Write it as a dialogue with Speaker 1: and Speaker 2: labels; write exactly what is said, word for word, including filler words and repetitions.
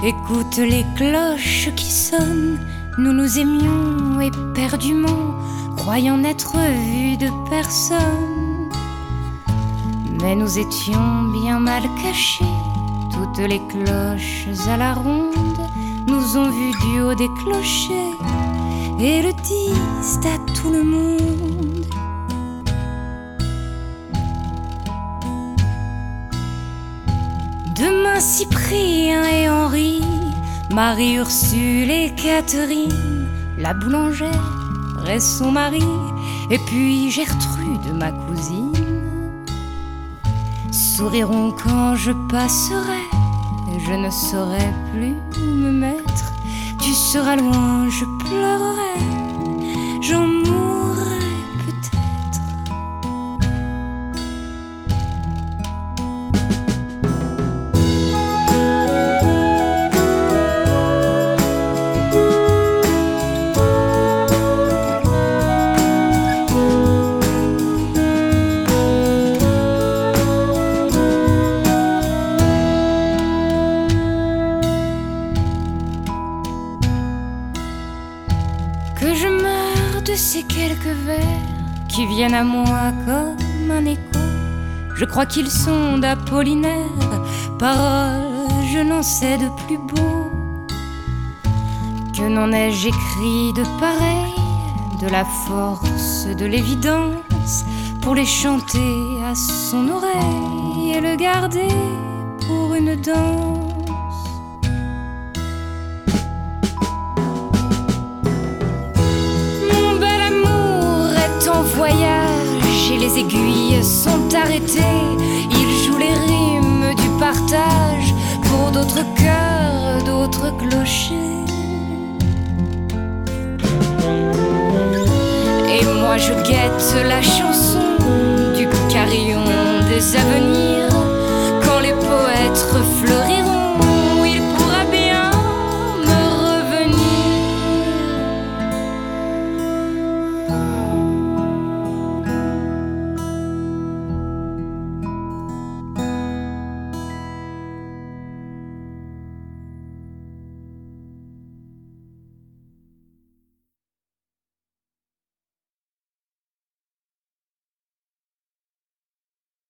Speaker 1: Écoute les cloches qui sonnent, nous nous aimions éperdument, croyant n'être vus de personne. Mais nous étions bien mal cachés, toutes les cloches à la ronde nous ont vus du haut des clochers et le disent à tout le monde. Demain Cyprien et Henri, Marie-Ursule et Catherine, la boulangère et son mari, et puis Gertrude, ma cousine, souriront quand je passerai. Je ne saurais plus où me mettre. Tu seras loin, je pleurerai, j'en mourrai peut-être. Que je meure de ces quelques vers qui viennent à moi comme un écho. Je crois qu'ils sont d'Apollinaire, paroles, je n'en sais de plus beau. Que n'en ai-je écrit de pareil, de la force, de l'évidence, pour les chanter à son oreille et le garder pour une danse. Voyage et les aiguilles sont arrêtées. Il joue les rimes du partage pour d'autres cœurs, d'autres clochers. Et moi je guette la chanson du carillon des avenirs quand les poètes refleurissent